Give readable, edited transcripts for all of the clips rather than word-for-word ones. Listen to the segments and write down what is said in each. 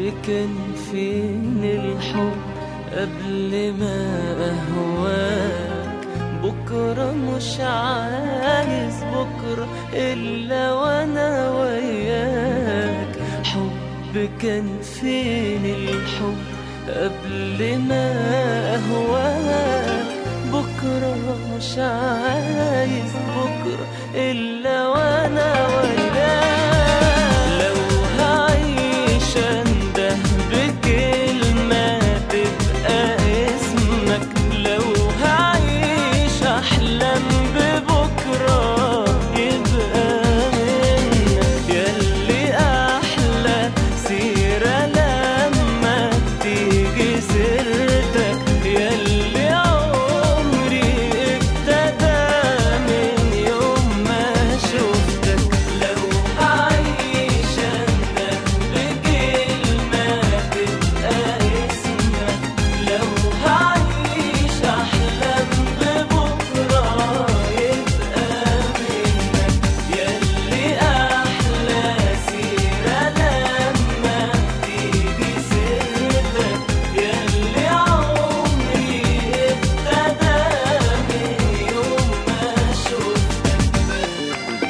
كان فين الحب قبل ما أهواك؟ بكرة مش عايز بكرة إلا وأنا وياك. حب كان فين الحب قبل ما أهواك؟ بكرة مش عايز بكرة إلا وأنا وياك. لو هعيش أنده بكلمة تبقى اسمك، لو هعيش أحلم ببكرة يبقى منك. ياللي أحلى سيرة لما تيجي سيرتك، ياللي عمري ابتدى من يوم ما شفتك. لو هعيش أنده بكلمة تبقى اسمك، لو هعيش أحلم ببكرة يبقى منك. ياللي أحلى سيرة لما تيجي سيرتك، ياللي عمري ابتدى من يوم ما شفتك.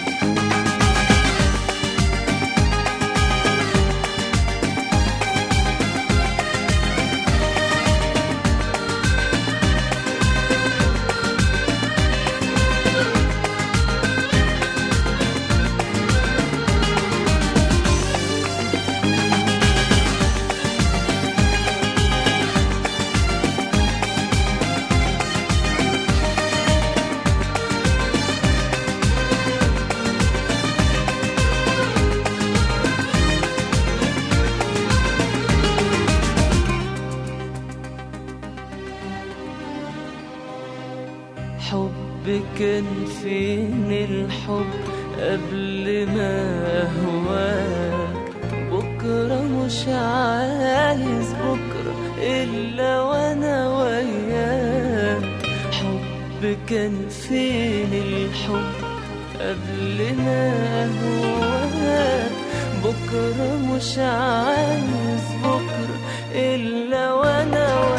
حب كان فين الحب قبل ما أهواك؟ بكرة مش عايز بكرة إلا وأنا وياك. حب كان فين الحب قبل ما أهواك؟ بكرة مش عايز بكرة إلا وأنا وياك.